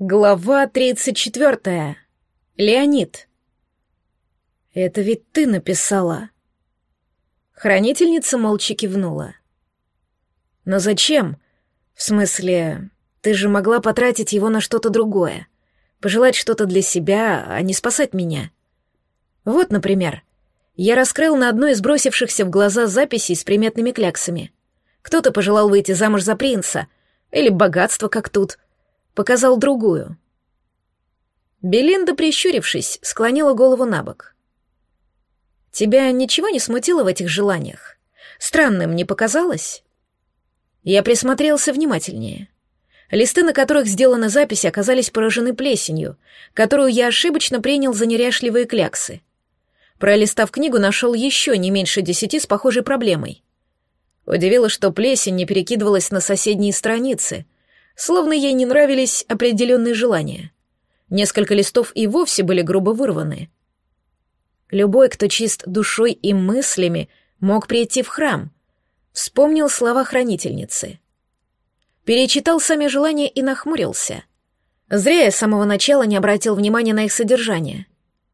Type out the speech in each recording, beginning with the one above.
Глава 34. Леонид. «Это ведь ты написала». Хранительница молча кивнула. «Но зачем? В смысле, ты же могла потратить его на что-то другое, пожелать что-то для себя, а не спасать меня. Вот, например, я раскрыл на одной из бросившихся в глаза записей с приметными кляксами. Кто-то пожелал выйти замуж за принца, или богатство, как тут. Показал другую». Белинда, прищурившись, склонила голову набок. «Тебя ничего не смутило в этих желаниях? Странным не показалось?» Я присмотрелся внимательнее. Листы, на которых сделаны записи, оказались поражены плесенью, которую я ошибочно принял за неряшливые кляксы. Пролистав книгу, нашел еще не меньше 10 с похожей проблемой. Удивило, что плесень не перекидывалась на соседние страницы, словно ей не нравились определенные желания. Несколько листов и вовсе были грубо вырваны. Любой, кто чист душой и мыслями, мог прийти в храм. Вспомнил слова хранительницы. Перечитал сами желания и нахмурился. Зря я с самого начала не обратил внимания на их содержание.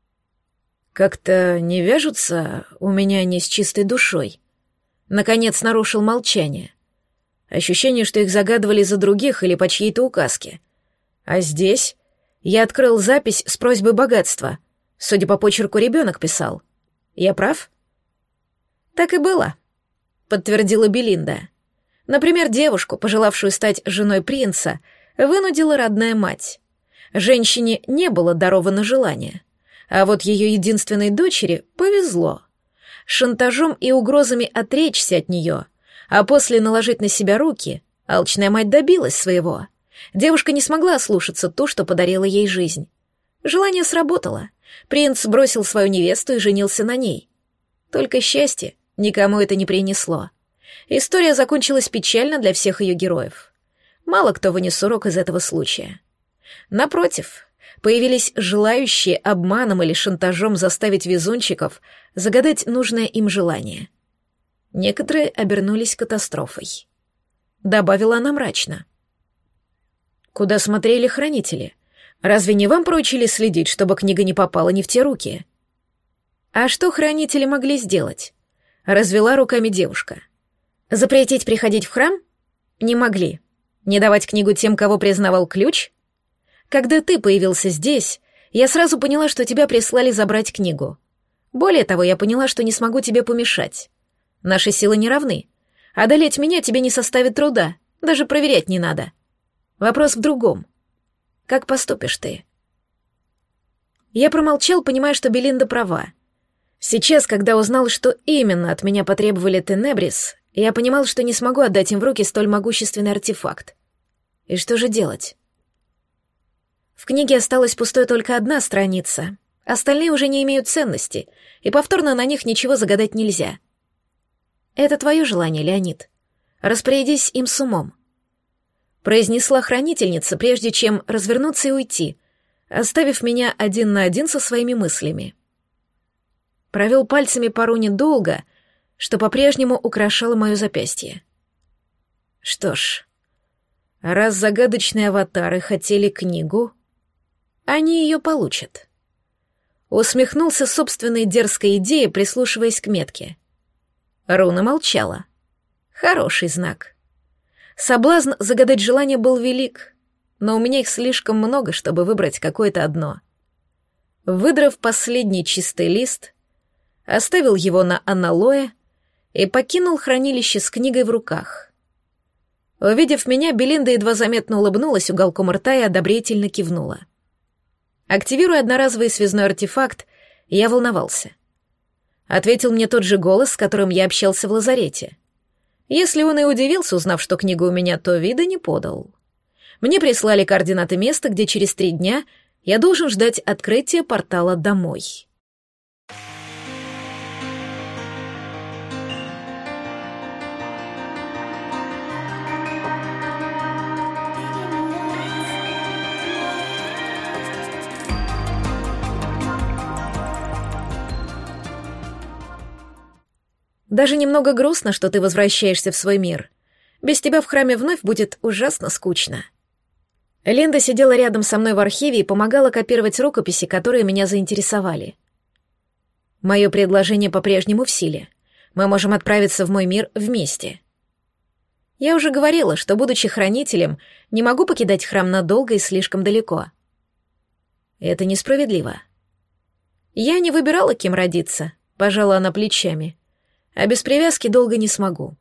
Как-то не вяжутся у меня они с чистой душой. Наконец нарушил молчание. Ощущение, что их загадывали за других или по чьей-то указке. А здесь я открыл запись с просьбой богатства. Судя по почерку, ребенок писал. Я прав? Так и было, подтвердила Белинда. Например, девушку, пожелавшую стать женой принца, вынудила родная мать. Женщине не было даровано желание. А вот ее единственной дочери повезло. Шантажом и угрозами отречься от нее, а после наложить на себя руки, алчная мать добилась своего. Девушка не смогла ослушаться ту, что подарила ей жизнь. Желание сработало. Принц бросил свою невесту и женился на ней. Только счастье никому это не принесло. История закончилась печально для всех ее героев. Мало кто вынес урок из этого случая. Напротив, появились желающие обманом или шантажом заставить везунчиков загадать нужное им желание. Некоторые обернулись катастрофой. Добавила она мрачно. «Куда смотрели хранители? Разве не вам поручили следить, чтобы книга не попала не в те руки?» «А что хранители могли сделать?» Развела руками девушка. «Запретить приходить в храм? Не могли. Не давать книгу тем, кого признавал ключ? Когда ты появился здесь, я сразу поняла, что тебя прислали забрать книгу. Более того, я поняла, что не смогу тебе помешать. Наши силы не равны. Одолеть меня тебе не составит труда, даже проверять не надо. Вопрос в другом. Как поступишь ты?» Я промолчал, понимая, что Белинда права. Сейчас, когда узнал, что именно от меня потребовали Тенебрис, я понимал, что не смогу отдать им в руки столь могущественный артефакт. И что же делать? В книге осталась пустой только одна страница. Остальные уже не имеют ценности, и повторно на них ничего загадать нельзя. «Это твое желание, Леонид. Распорядись им с умом», — произнесла хранительница, прежде чем развернуться и уйти, оставив меня один на один со своими мыслями. Провел пальцами по руне долго, что по-прежнему украшало мое запястье. Что ж, раз загадочные аватары хотели книгу, они ее получат. Усмехнулся собственной дерзкой идее, прислушиваясь к метке. Руна молчала. Хороший знак. Соблазн загадать желание был велик, но у меня их слишком много, чтобы выбрать какое-то одно. Выдрав последний чистый лист, оставил его на аналое и покинул хранилище с книгой в руках. Увидев меня, Белинда едва заметно улыбнулась уголком рта и одобрительно кивнула. Активируя одноразовый связной артефакт, я волновался. Ответил мне тот же голос, с которым я общался в лазарете. Если он и удивился, узнав, что книга у меня, то вида не подал. Мне прислали координаты места, где через 3 дня я должен ждать открытия портала домой. Даже немного грустно, что ты возвращаешься в свой мир. Без тебя в храме вновь будет ужасно скучно. Линда сидела рядом со мной в архиве и помогала копировать рукописи, которые меня заинтересовали. Мое предложение по-прежнему в силе. Мы можем отправиться в мой мир вместе. Я уже говорила, что, будучи хранителем, не могу покидать храм надолго и слишком далеко. Это несправедливо. Я не выбирала, кем родиться, пожала она плечами, а без привязки долго не смогу.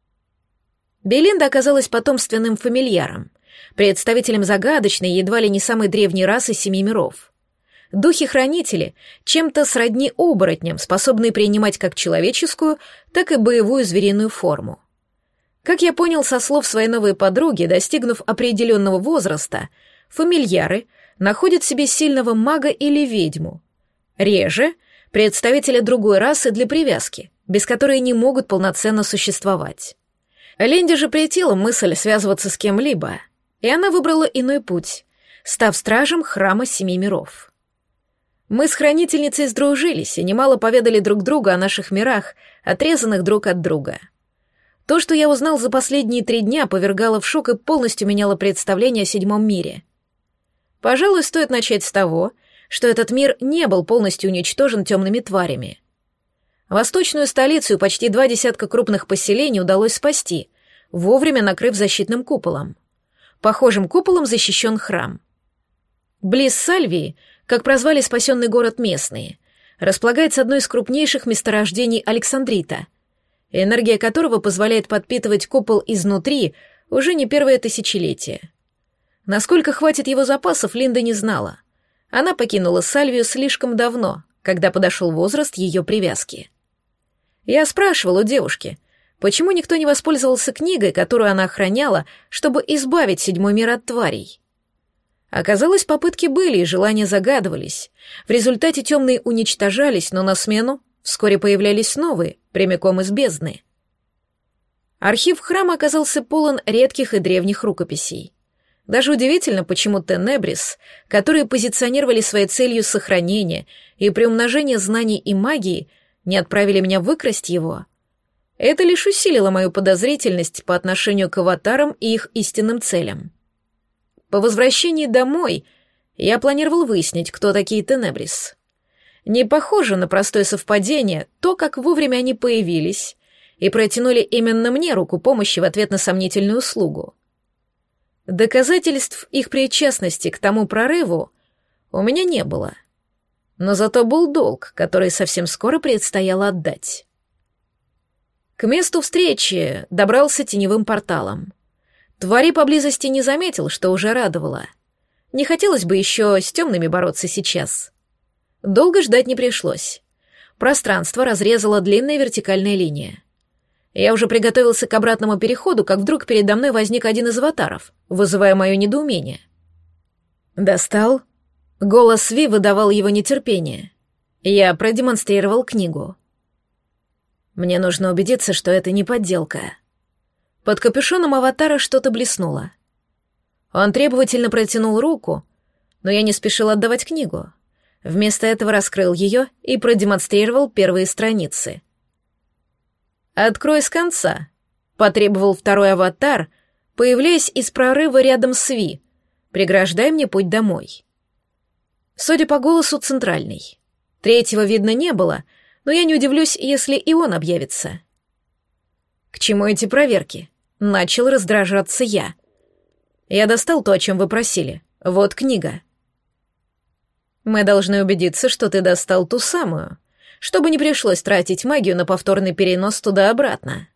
Белинда оказалась потомственным фамильяром, представителем загадочной, едва ли не самой древней расы семи миров. Духи-хранители чем-то сродни оборотням, способные принимать как человеческую, так и боевую звериную форму. Как я понял со слов своей новой подруги, достигнув определенного возраста, фамильяры находят в себе сильного мага или ведьму. Реже — представителя другой расы для привязки, без которой не могут полноценно существовать. Ленде же претила мысль связываться с кем-либо, и она выбрала иной путь, став стражем храма семи миров. Мы с хранительницей сдружились и немало поведали друг другу о наших мирах, отрезанных друг от друга. То, что я узнал за последние 3 дня, повергало в шок и полностью меняло представление о седьмом мире. Пожалуй, стоит начать с того, что этот мир не был полностью уничтожен темными тварями. Восточную столицу и почти 2 десятка крупных поселений удалось спасти, вовремя накрыв защитным куполом. Похожим куполом защищен храм. Близ Сальвии, как прозвали спасенный город местные, располагается одно из крупнейших месторождений Александрита, энергия которого позволяет подпитывать купол изнутри уже не первое тысячелетие. Насколько хватит его запасов, Линда не знала. Она покинула Сальвию слишком давно, когда подошел возраст ее привязки. Я спрашивал у девушки, почему никто не воспользовался книгой, которую она охраняла, чтобы избавить седьмой мир от тварей. Оказалось, попытки были и желания загадывались. В результате темные уничтожались, но на смену вскоре появлялись новые, прямиком из бездны. Архив храма оказался полон редких и древних рукописей. Даже удивительно, почему Тенебрис, которые позиционировали своей целью сохранение и приумножение знаний и магии, не отправили меня выкрасть его. Это лишь усилило мою подозрительность по отношению к аватарам и их истинным целям. По возвращении домой я планировал выяснить, кто такие Тенебрис. Не похоже на простое совпадение то, как вовремя они появились и протянули именно мне руку помощи в ответ на сомнительную услугу. Доказательств их причастности к тому прорыву у меня не было, но зато был долг, который совсем скоро предстояло отдать. К месту встречи добрался теневым порталом. Твари поблизости не заметил, что уже радовало. Не хотелось бы еще с темными бороться сейчас. Долго ждать не пришлось. Пространство разрезала длинная вертикальная линия. Я уже приготовился к обратному переходу, как вдруг передо мной возник один из аватаров, вызывая мое недоумение. «Достал?» Голос Ви выдавал его нетерпение. Я продемонстрировал книгу. Мне нужно убедиться, что это не подделка. Под капюшоном аватара что-то блеснуло. Он требовательно протянул руку, но я не спешил отдавать книгу. Вместо этого раскрыл ее и продемонстрировал первые страницы. «Открой с конца», — потребовал второй аватар, появляясь из прорыва рядом с Ви, преграждай мне путь домой. Судя по голосу, центральный. Третьего видно не было, но я не удивлюсь, если и он объявится. К чему эти проверки? Начал раздражаться я. Я достал то, о чем вы просили. Вот книга. Мы должны убедиться, что ты достал ту самую, чтобы не пришлось тратить магию на повторный перенос туда-обратно.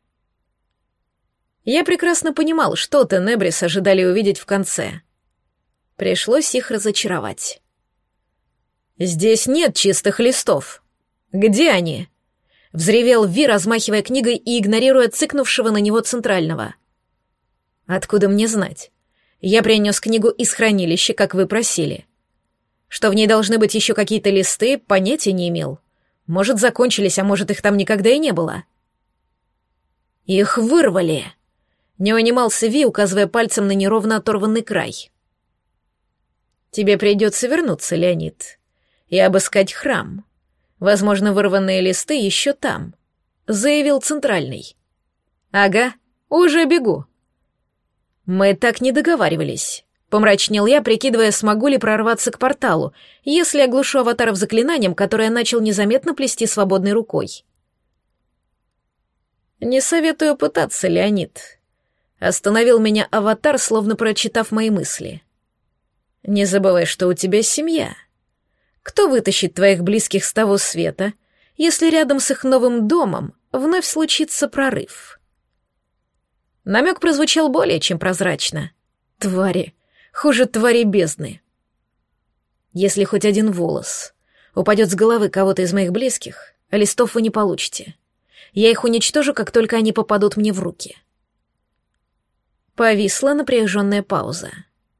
Я прекрасно понимал, что Тенебрис ожидали увидеть в конце. Пришлось их разочаровать. «Здесь нет чистых листов. Где они?» — взревел Ви, размахивая книгой и игнорируя цыкнувшего на него центрального. «Откуда мне знать? Я принес книгу из хранилища, как вы просили. Что в ней должны быть еще какие-то листы, понятия не имел. Может, закончились, а может, их там никогда и не было». «Их вырвали!» — не унимался Ви, указывая пальцем на неровно оторванный край. «Тебе придется вернуться, Леонид, и обыскать храм. Возможно, вырванные листы еще там», — заявил центральный. «Ага, уже бегу». «Мы так не договаривались», — Помрачнел я, прикидывая, смогу ли прорваться к порталу, если оглушу аватаров заклинанием, которое начал незаметно плести свободной рукой. «Не советую пытаться, Леонид», — остановил меня аватар, словно прочитав мои мысли. «Не забывай, что у тебя семья. Кто вытащит твоих близких с того света, если рядом с их новым домом вновь случится прорыв?» Намек прозвучал более чем прозрачно. Твари. Хуже твари бездны. Если хоть один волос упадет с головы кого-то из моих близких, листов вы не получите. Я их уничтожу, как только они попадут мне в руки. Повисла напряженная пауза.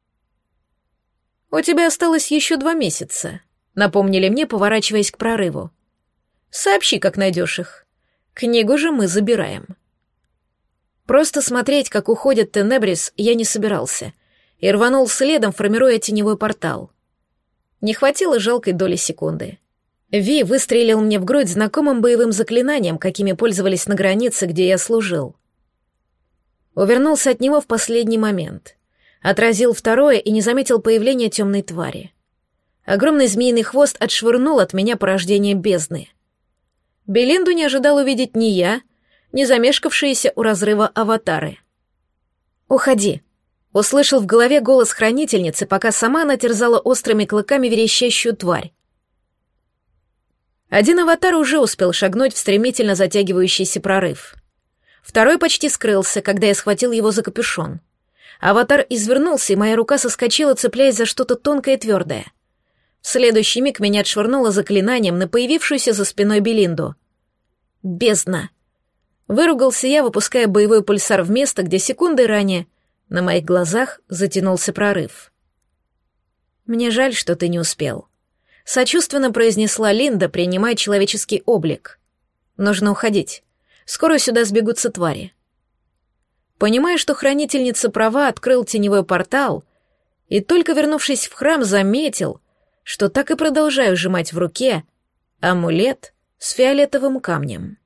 «У тебя осталось еще 2 месяца», — напомнили мне, поворачиваясь к прорыву. «Сообщи, как найдешь их. Книгу же мы забираем». Просто смотреть, как уходит Тенебрис, я не собирался, и рванул следом, формируя теневой портал. Не хватило жалкой доли секунды. Ви выстрелил мне в грудь знакомым боевым заклинанием, какими пользовались на границе, где я служил. Увернулся от него в последний момент. Отразил второе и не заметил появления темной твари. Огромный змеиный хвост отшвырнул от меня порождение бездны. Белинду не ожидал увидеть ни я, ни замешкавшиеся у разрыва аватары. «Уходи», — услышал в голове голос хранительницы, пока сама она терзала острыми клыками верещащую тварь. Один аватар уже успел шагнуть в стремительно затягивающийся прорыв. Второй почти скрылся, когда я схватил его за капюшон. Аватар извернулся, и моя рука соскочила, цепляясь за что-то тонкое и твердое. В следующий миг меня отшвырнуло заклинанием на появившуюся за спиной Белинду. «Бездна!» Выругался я, выпуская боевой пульсар в место, где секундой ранее на моих глазах затянулся прорыв. «Мне жаль, что ты не успел», — сочувственно произнесла Линда, принимая человеческий облик. «Нужно уходить. Скоро сюда сбегутся твари». Понимая, что хранительница права, открыл теневой портал и, только вернувшись в храм, заметил, что так и продолжаю сжимать в руке амулет с фиолетовым камнем.